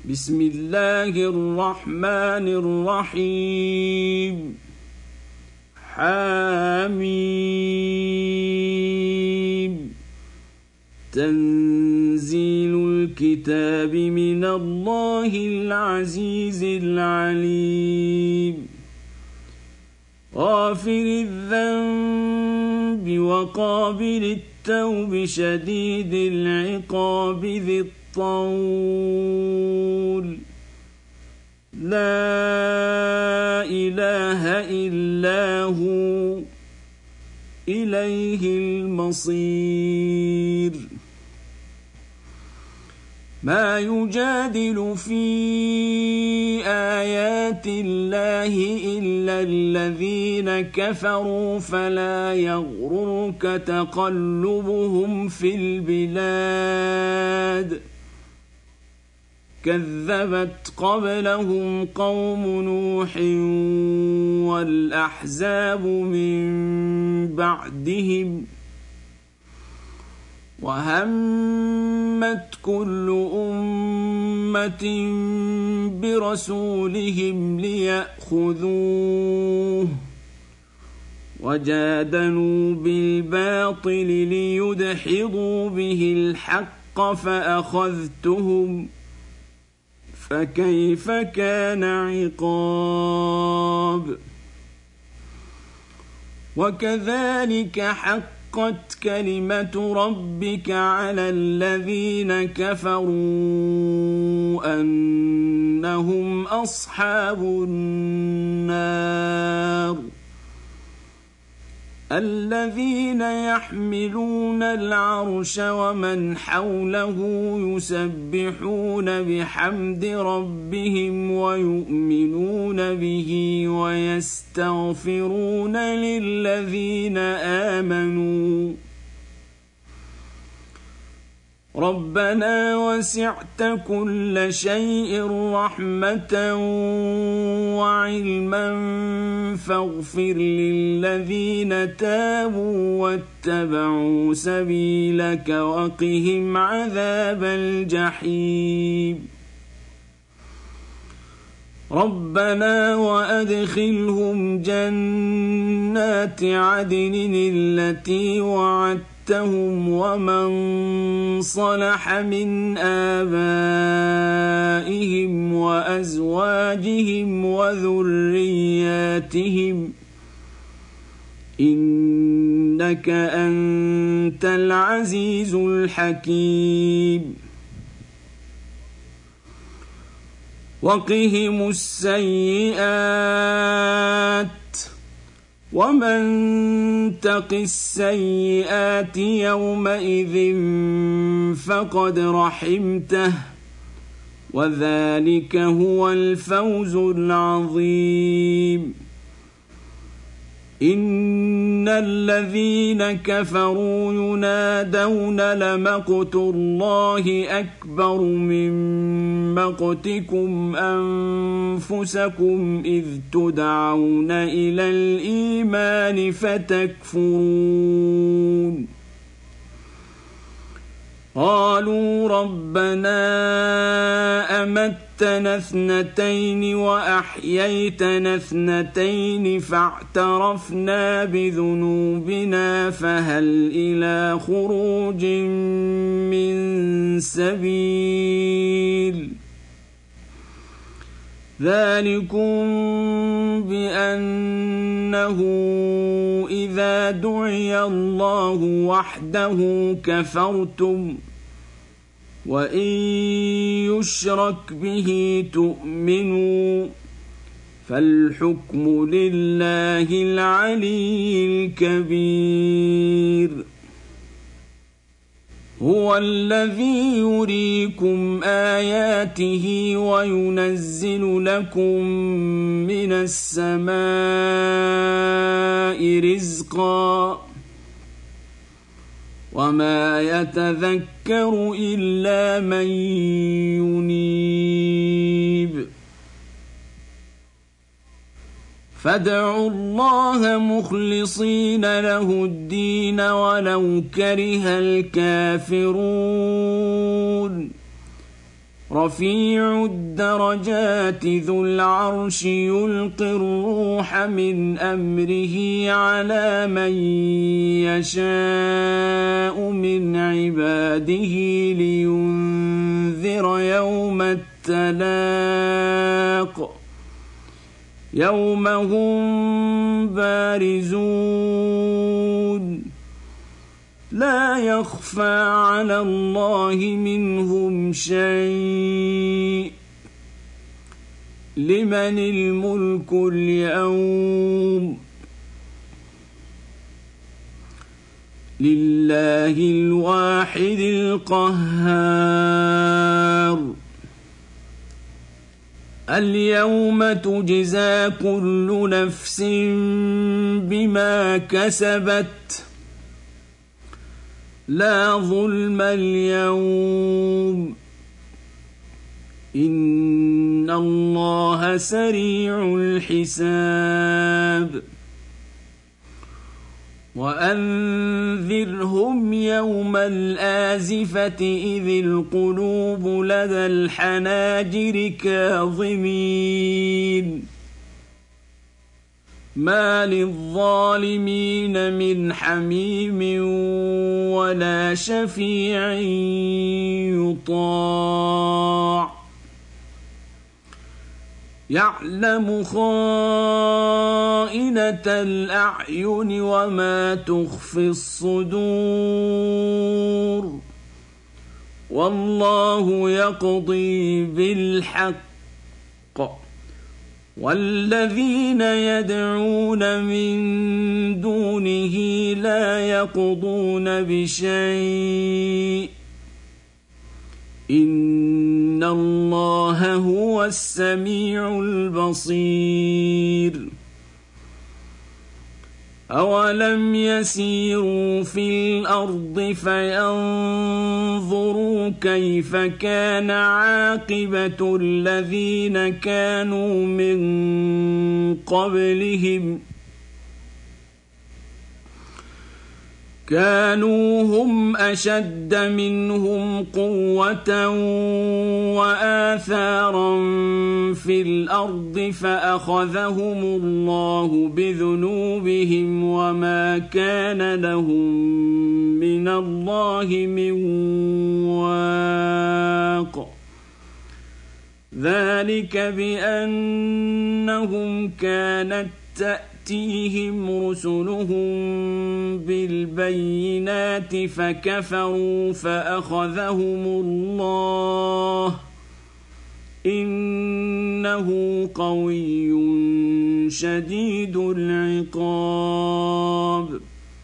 بسم الله الرحمن الرحيم حميم تنزيل الكتاب من الله العزيز العليم غافر الذنب وقابل التوب شديد العقاب ذي الطول لا إله إلا هو إليه المصير ما يجادل في آيات الله إلا الذين كفروا فلا يغررك تقلبهم في البلاد كذبت قبلهم قوم نوح والأحزاب من بعدهم وهمت كل أمة برسولهم ليأخذوه وجادلوا بالباطل ليدحضوا به الحق فأخذتهم فكيف كان عقاب وكذلك حقت كلمة ربك على الذين كفروا أنهم أصحاب النار الذين يحملون العرش ومن حوله يسبحون بحمد ربهم ويؤمنون به ويستغفرون للذين آمنوا ربنا وسعت كل شيء رحمة وعلما فاغفر للذين تابوا واتبعوا سبيلك وقهم عذاب الجحيم ربنا وأدخلهم جنات عدن التي وعدتهم ومن صلح من آبائهم وأزواجهم وذرياتهم إنك أنت العزيز الحكيم وقهم السيئات ومن تق السيئات يومئذ فقد رحمته وذلك هو الفوز العظيم إن الذين كفروا ينادون لمقت الله أكبر من مقتكم أنفسكم إذ تدعون إلى الإيمان فتكفرون قالوا ربنا أمتنا اثنتين وأحييتنا اثنتين فاعترفنا بذنوبنا فهل إلى خروج من سبيل ذلكم بأنه إذا دعي الله وحده كفرتم وإن يشرك به تؤمنوا فالحكم لله العلي الكبير هو الذي يريكم آياته وينزل لكم من السماء رزقا وما يتذكر إلا من ينيب فادعوا الله مخلصين له الدين ولو كره الكافرون رفيع الدرجات ذو العرش يلقي الروح من أمره على من يشاء من عباده لينذر يوم التلاق يوم هم بارزون لا يخفى على الله منهم شيء لمن الملك اليوم لله الواحد القهار اليوم تجزى كل نفس بما كسبت لا ظلم اليوم إن الله سريع الحساب وأنذرهم يوم الآزفة إذ القلوب لدى الحناجر كاظمين ما للظالمين من حميم ولا شفيع يطاع يعلم خائنة الأعين وما تخفي الصدور والله يقضي بالحق والذين يدعون من دونه لا يقضون بشيء إن الله هو السميع البصير أولم يسيروا في الأرض فينظروا كيف كان عاقبة الذين كانوا من قبلهم كانوا هم أشد منهم قوة وآثارا في الأرض فأخذهم الله بذنوبهم وما كان لهم من الله من واق ذلك بأنهم كانت تأتيهم رسلهم بالبينات فكفروا فأخذهم الله إنه قوي شديد العقاب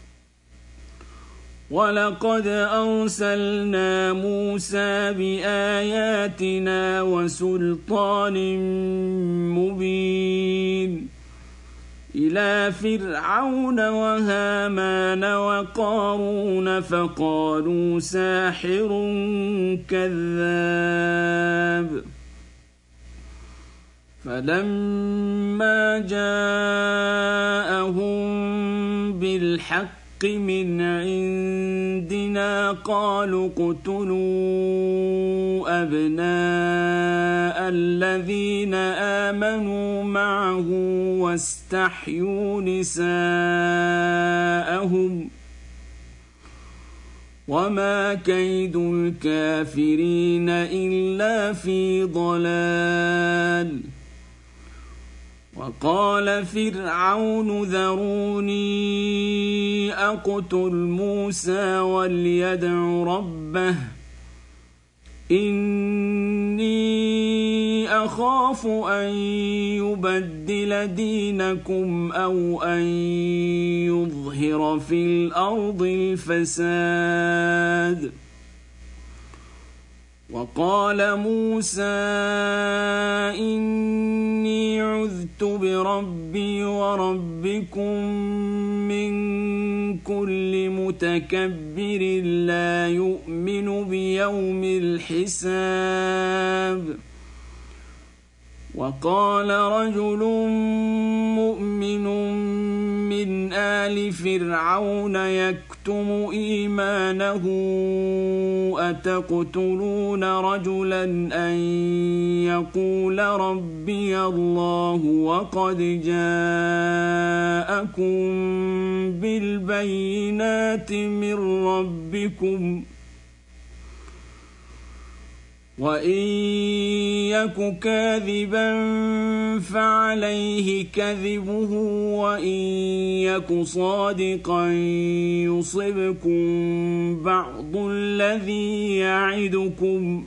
ولقد أرسلنا موسى بآياتنا وسلطان مبين إلى فرعون وهامان وقارون فقالوا ساحر كذاب فلما جاءهم بالحق من عندنا قالوا اقتلوا أبناء الذين آمنوا معه واستحيوا نساءهم وما كيد الكافرين إلا في ضلال وقال فرعون ذروني أقتل موسى وليدع ربه إني أخاف أن يبدل دينكم أو أن يظهر في الأرض الفساد وقال موسى إني عذت بربي وربكم من كل متكبر لا يؤمن بيوم الحساب وقال رجل مؤمن من آل فرعون يكتم إيمانه أتقتلون رجلا أن يقول ربي الله وقد جاءكم بالبينات من ربكم وإن يك كاذبا فعليه كذبه وإن يك صادقا يصبكم بعض الذي يعدكم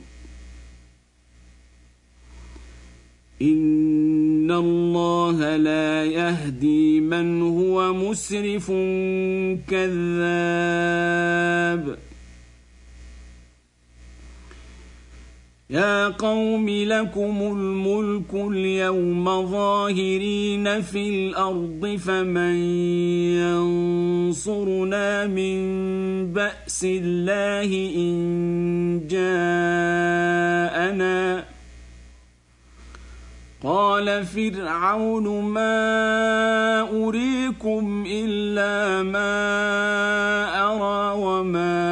إن الله لا يهدي من هو مسرف كذاب يا قوم لكم الملك اليوم ظاهرين في الأرض فمن ينصرنا من بأس الله إن جاءنا قال فرعون ما أريكم إلا ما أرى وما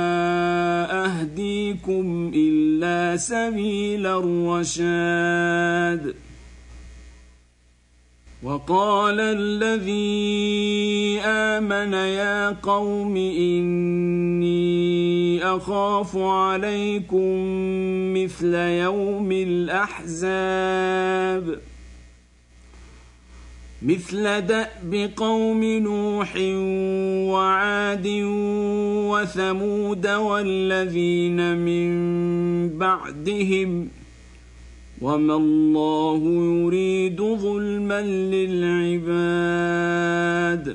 أهديكم إلا سبيل الرشاد وقال الذي آمن يا قوم إني أخاف عليكم مثل يوم الأحزاب مثل دأب قوم نوح وعاد وثمود والذين من بعدهم وما الله يريد ظلما للعباد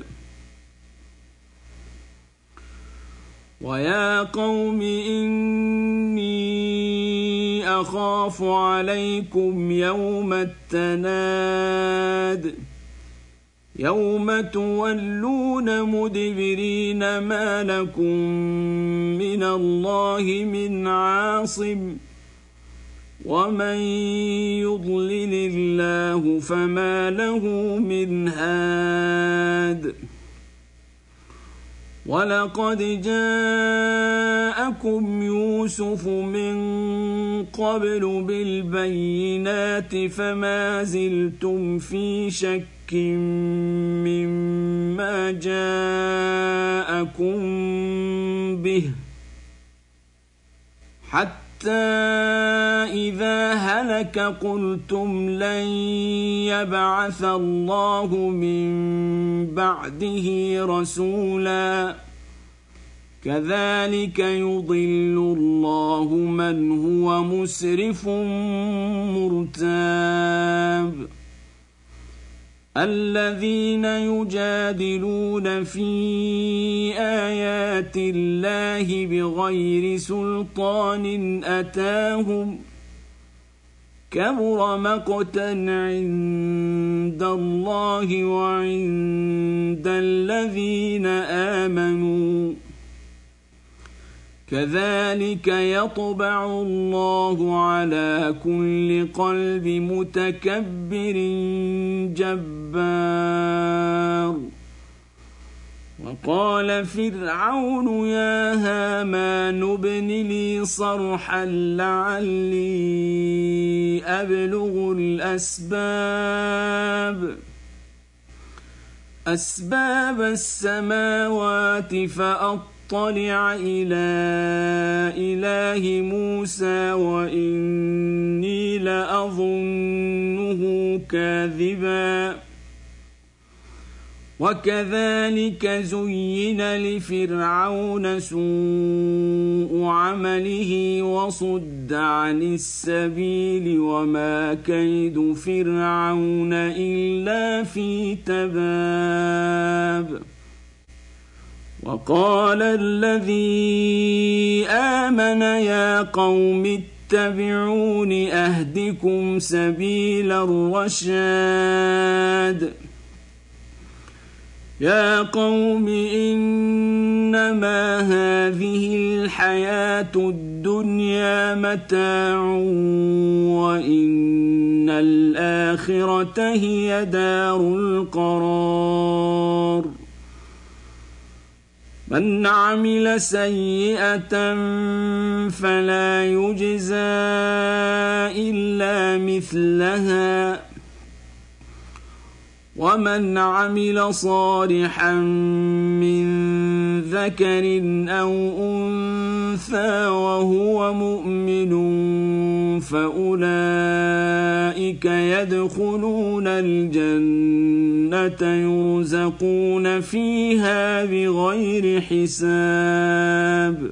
ويا قوم إني أخاف عليكم يوم التناد يوم تولون مدبرين ما لكم من الله من عاصم ومن يضلل الله فما له من هاد ولقد جاءكم يوسف من قبل بالبينات فما زلتم في شك مما جاءكم به حتى إذا هلك قلتم لن يبعث الله من بعده رسولا كذلك يضل الله من هو مسرف مرتاب الذين يجادلون في آيات الله بغير سلطان أتاهم كبر مقتا عند الله وعند الذين آمنوا كذلك يطبع الله على كل قلب متكبر جبار وقال فرعون يا هامان ابن لي صرحا لعلي أبلغ أسباب السماوات فأطلع إلى إله موسى وإني لأظنه كاذبا وكذلك زين لفرعون سوء عمله وصد عن السبيل وما كيد فرعون إلا في تباب وقال الذي آمن يا قوم اتبعون أهدكم سبيل الرشاد يا قوم إنما هذه الحياة الدنيا متاع وإن الآخرة الآخرة هي دار القرار من عمل سيئة فلا يجزى إلا مثلها ومن عمل صالحا من ذكر أو أنثى وهو مؤمن فأولئك يدخلون الجنة يرزقون فيها بغير حساب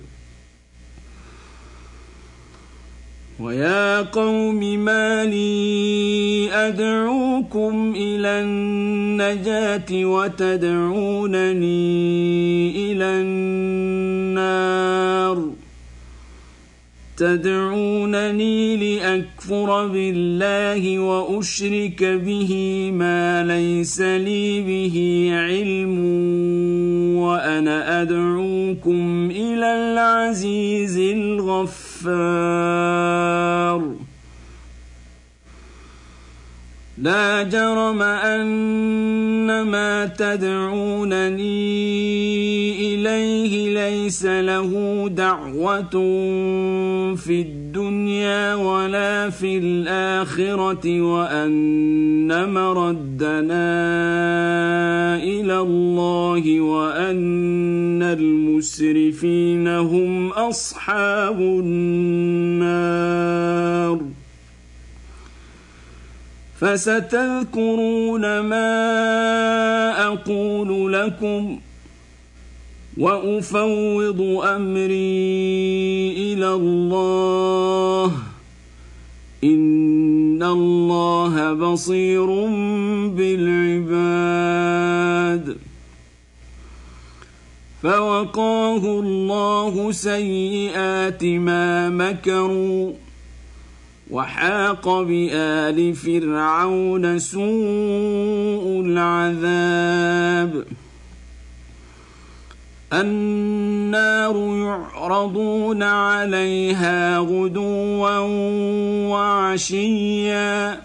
ويا قوم ما لي أدعوكم إلى النجاة وتدعونني إلى النار تدعونني لأكفر بالله وأشرك به ما ليس لي به علم وأنا أدعوكم إلى العزيز الغفار لا جرم أن ما تدعونني إليه ليس له دعوة في الدنيا ولا في الآخرة وأن مردنا إلى الله وأن المسرفين هم أصحاب النار فستذكرون ما أقول لكم وأفوض أمري إلى الله إن الله بصير بالعباد فوقاه الله سيئات ما مكروا وحاق بآل فرعون سوء العذاب النار يعرضون عليها غدوا وعشيا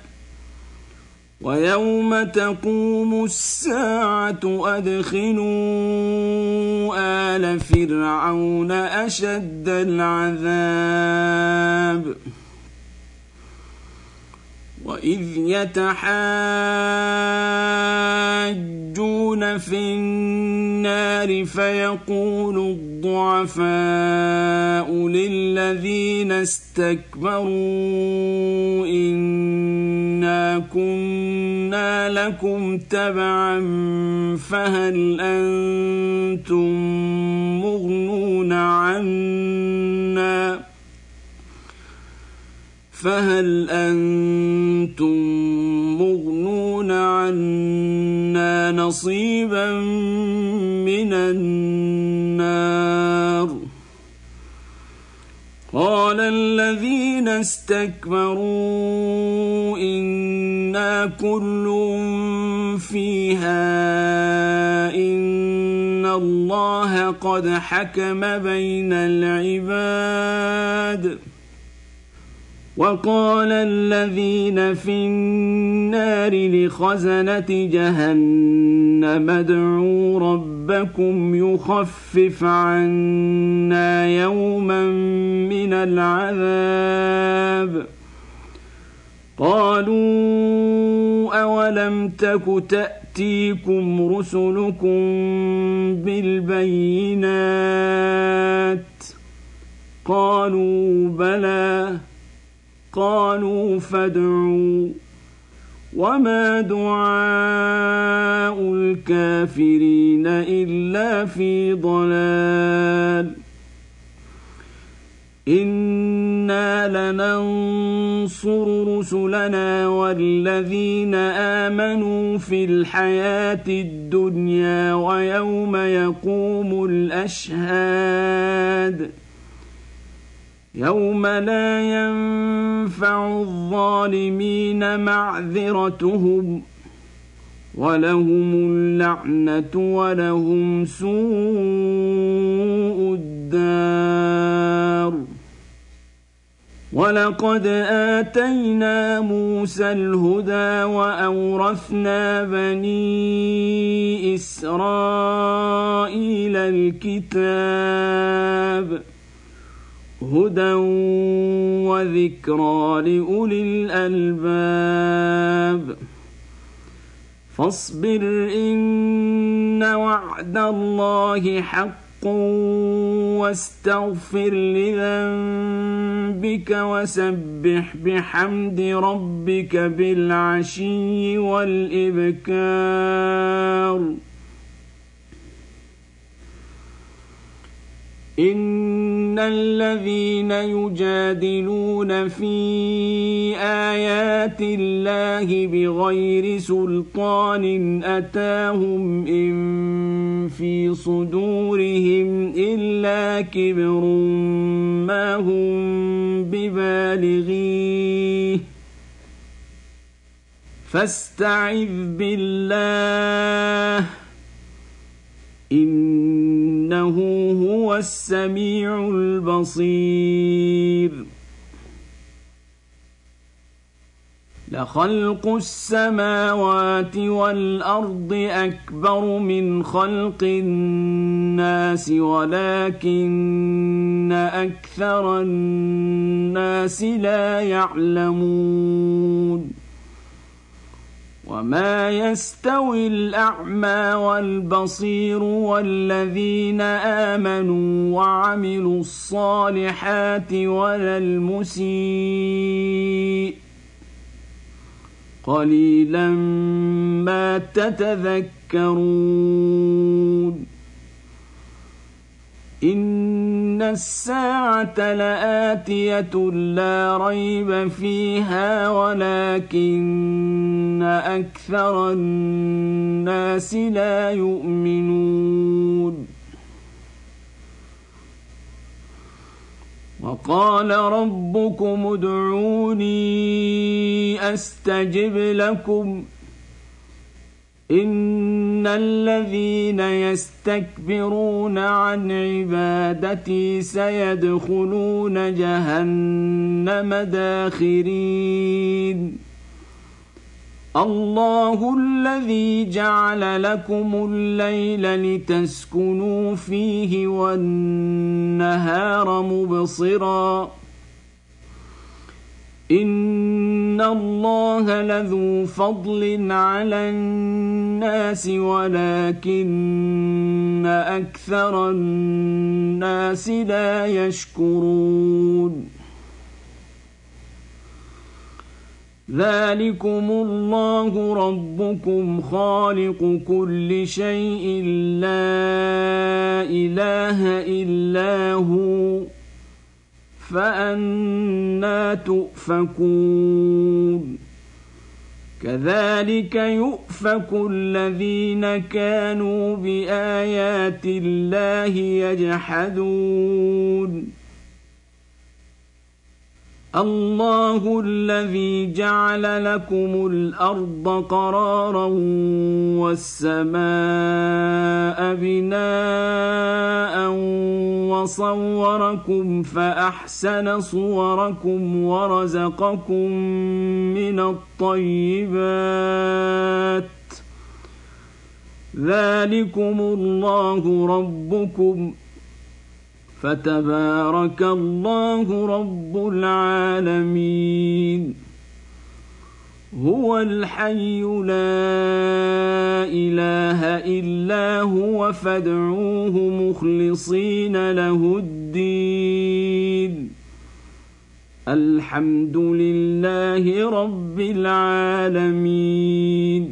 ويوم تقوم الساعة أدخلوا آل فرعون أشد العذاب وإذ يتحاجون في النار فيقول الضعفاء للذين استكبروا إنا كنا لكم تبعا فهل أنتم مغنون عنا نصيبا من النار قال الذين استكبروا إنا كل فيها إن الله قد حكم بين العباد وقال الذين في النار لخزنة جهنم ادعوا ربكم يخفف عنا يوما من العذاب قالوا أولم تك تأتيكم رسلكم بالبينات قالوا بلى قالوا فادعوا وما دعاء الكافرين إلا في ضلال إنا لننصر رسلنا والذين آمنوا في الحياة الدنيا ويوم يقوم الأشهاد يوم لا ينفع الظالمين معذرتهم ولهم اللعنة ولهم سوء الدار ولقد آتينا موسى الهدى وأورثنا بني إسرائيل الكتاب هدى وذكرى لأولي الألباب فاصبر إن وعد الله حق واستغفر لذنبك وسبح بحمد ربك بالعشي والإبكار إن الذين يجادلون في آيات الله بغير سلطان أتاهم إن في صدورهم إلا كبر ما هم ببالغيه فاستعذ بالله إنه هو السميع البصير لخلق السماوات والأرض أكبر من خلق الناس ولكن أكثر الناس لا يعلمون وما يستوي الأعمى والبصير والذين آمنوا وعملوا الصالحات ولا المسيء قليلا ما تتذكرون إن الساعة لآتية لا ريب فيها ولكن أكثر الناس لا يؤمنون وقال ربكم ادعوني أستجب لكم إن الذين يستكبرون عن عبادتي سيدخلون جهنم داخرين الله الذي جعل لكم الليل لتسكنوا فيه والنهار مبصرا إن الله لذو فضل على الناس ولكن أكثر الناس لا يشكرون ذلكم الله ربكم خالق كل شيء لا إله إلا هو فأنى تؤفكون كذلك يؤفك الذين كانوا بآيات الله يجحدون الله الذي جعل لكم الأرض قرارا والسماء بناء وصوركم فأحسن صوركم ورزقكم من الطيبات ذلكم الله ربكم فتبارك الله رب العالمين هو الحي لا إله إلا هو فادعوه مخلصين له الدين الحمد لله رب العالمين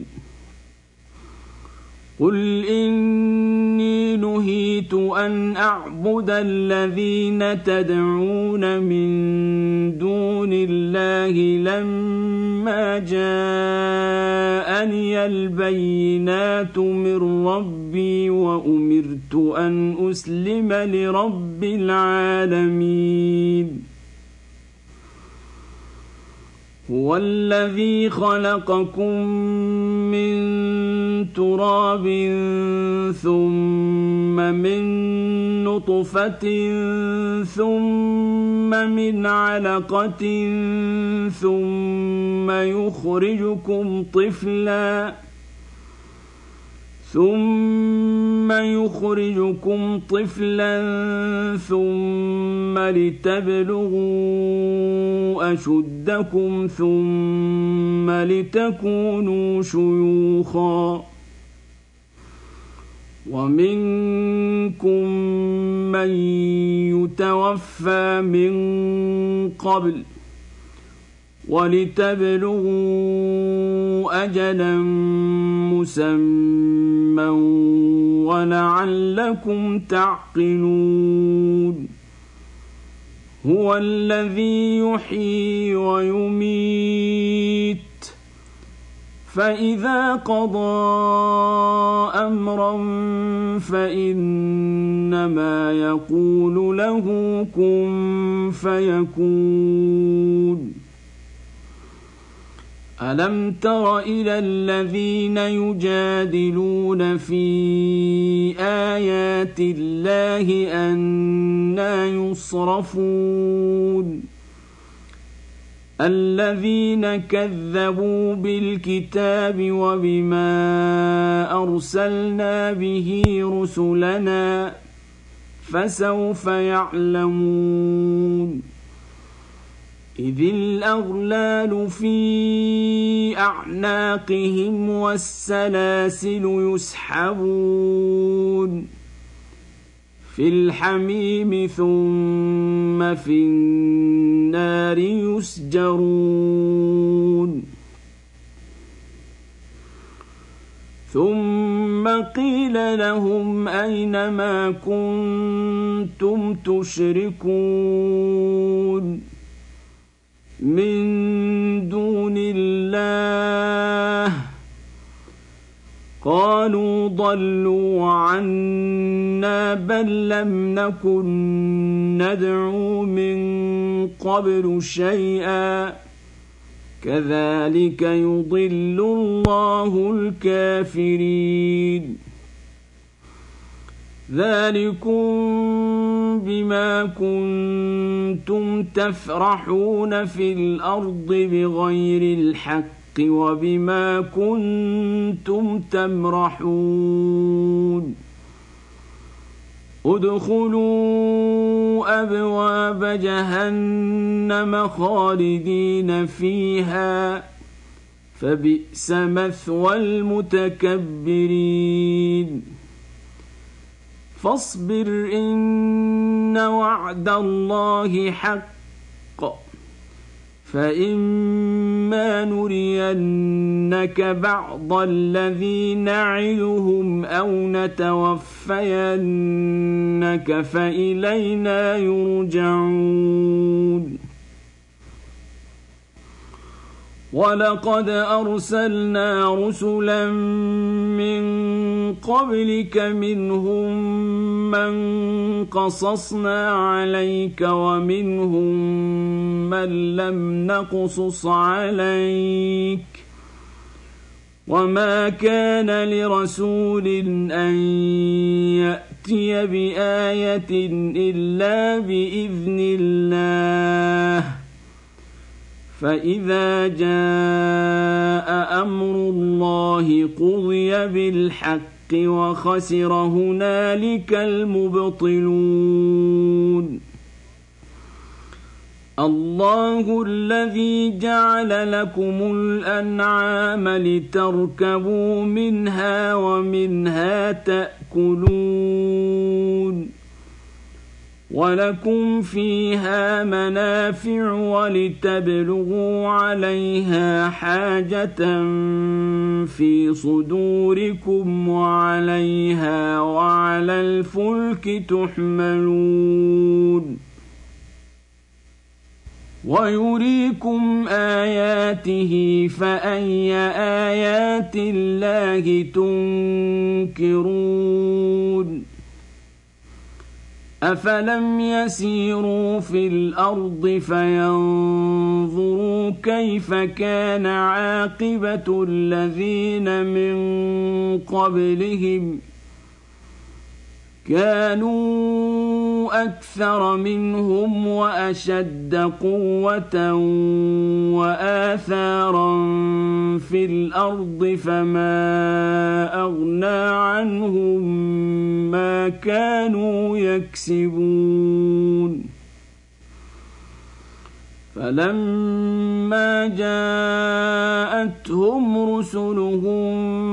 قل إني نهيت أن أعبد الذين تدعون من دون الله لما جاءني البينات من ربي وأمرت أن أسلم لرب العالمين هو الذي خلقكم من تراب ثم من نطفة ثم من علقة ثم يخرجكم طفلا ثم لتبلغوا أشدكم ثم لتكونوا شيوخا ومنكم من يتوفى من قبل ولتبلغوا أجلا مسمى ولعلكم تعقلون هو الذي يحيي ويميت فإذا قضى أمرا فإنما يقول له كن فيكون ألم تر إلى الذين يجادلون في آيات الله أنى يصرفون الذين كذبوا بالكتاب وبما أرسلنا به رسلنا فسوف يعلمون إذ الأغلال في أعناقهم والسلاسل يسحبون في الحميم ثم في النار يسجرون ثم قيل لهم أين ما كنتم تشركون من دون الله قالوا ضلوا عنا بل لم نكن ندعو من قبل شيئا كذلك يضل الله الكافرين ذلكم بما كنتم تفرحون في الأرض بغير الحق وبما كنتم تمرحون ادخلوا أبواب جهنم خالدين فيها فبئس مثوى المتكبرين فاصبر إن وعد الله حق فإما نرينك بعض الذي نعدهم أو نتوفينك فإلينا يرجعون ولقد أرسلنا رسلا من قبلك منهم من قصصنا عليك ومنهم من لم نقصص عليك وما كان لرسول أن يأتي بآية إلا بإذن الله فإذا جاء أمر الله قضي بالحق وخسر هنالك المبطلون الله الذي جعل لكم الأنعام لتركبوا منها ومنها تأكلون ولكم فيها منافع ولتبلغوا عليها حاجة في صدوركم وعليها وعلى الفلك تحملون ويريكم آياته فأي آيات الله تنكرون أفلم يسيروا في الأرض فينظروا كيف كان عاقبة الذين من قبلهم كانوا أكثر منهم وأشد قوة وآثارا في الأرض فما أغنى عنهم ما كانوا يكسبون فلما جاءتهم رسلهم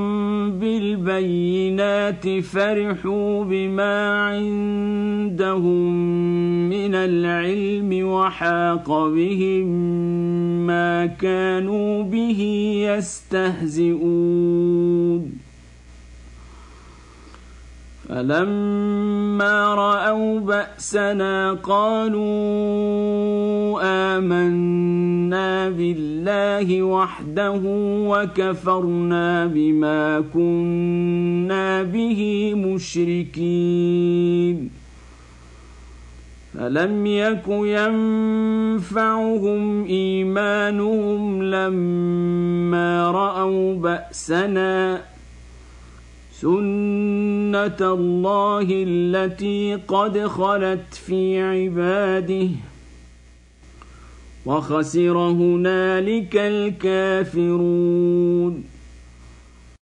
بالبينات فرحوا بما عندهم من العلم وحاق بهم ما كانوا به يستهزئون فلما رأوا بأسنا قالوا آمنا بالله وحده وكفرنا بما كنا به مشركين فلم يك ينفعهم إيمانهم لما رأوا بأسنا سنة الله التي قد خلت في عباده وخسر هنالك الكافرون